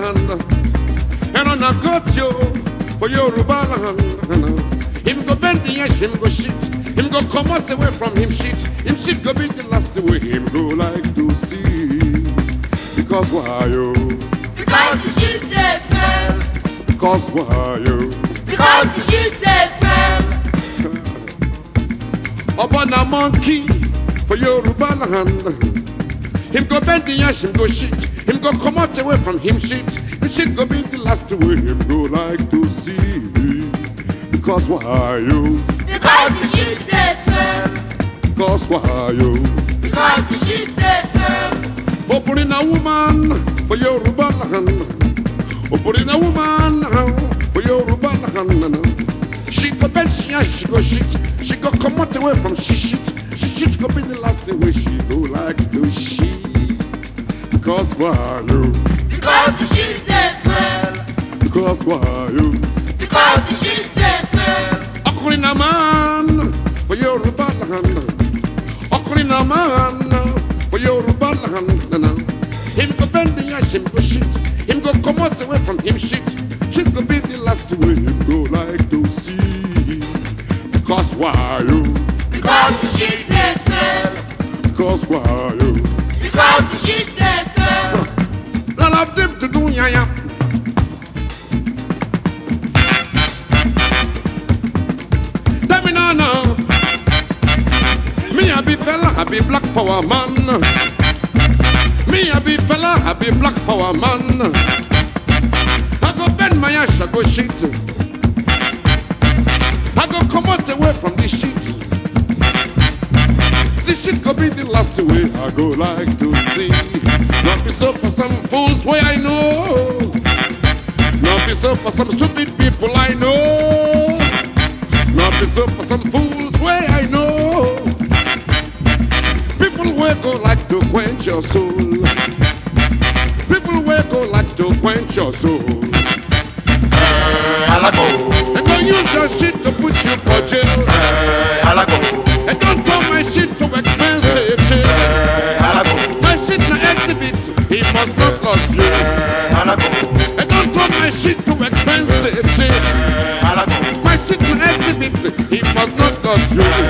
land, and on a got you for Yoruba land. Him go bend the edge, him go shit. Him go come out away from him shit. Him shit go be the last way him go like to see. Because why you? Because the shit they smell. Because why you? Because the shit they smell. Upon a monkey for Yoruba land. Him go bend the edge, him go shit. Him go come out away from him shit. Him shit go be the last way him go like to see. Because why you? Because the shit they smell. Because why you? Because the shit they smell. Opening a woman for Yoruba land. Opening a woman for Yoruba land. She go bend, she go shit. She go come out away from she shit. She shit go be the last way she go like to she. Because why you? Because the shit they smell. Because why you? Because the shit they smell. Opening a man for Yoruba land. Opening a man for Yoruba land. Him go bend the ash, him go shit. Him go come out away from him shit. Shit go be the last way him go like to see. Because why you? Because the shit they smell. Because why you? Because the shit they smell. None of them to do ya ya. Tell me now. Me a be fella, I be black power man. Me a be fella, I be black power man. I go bend my ash, I go shit. I go come out away from this shit. This shit could be the last way I go like to see. Not be so for some fools way I know. Not be so for some stupid people I know. Not be so for some fools way I know. People will go like to quench your soul. People will go like to quench your soul. And don't use your shit to put you for jail. And don't turn my shit to expensive shit. My shit na exhibit, he must not lose you. And don't turn my shit to expensive shit. My shit na exhibit, he must not lose you.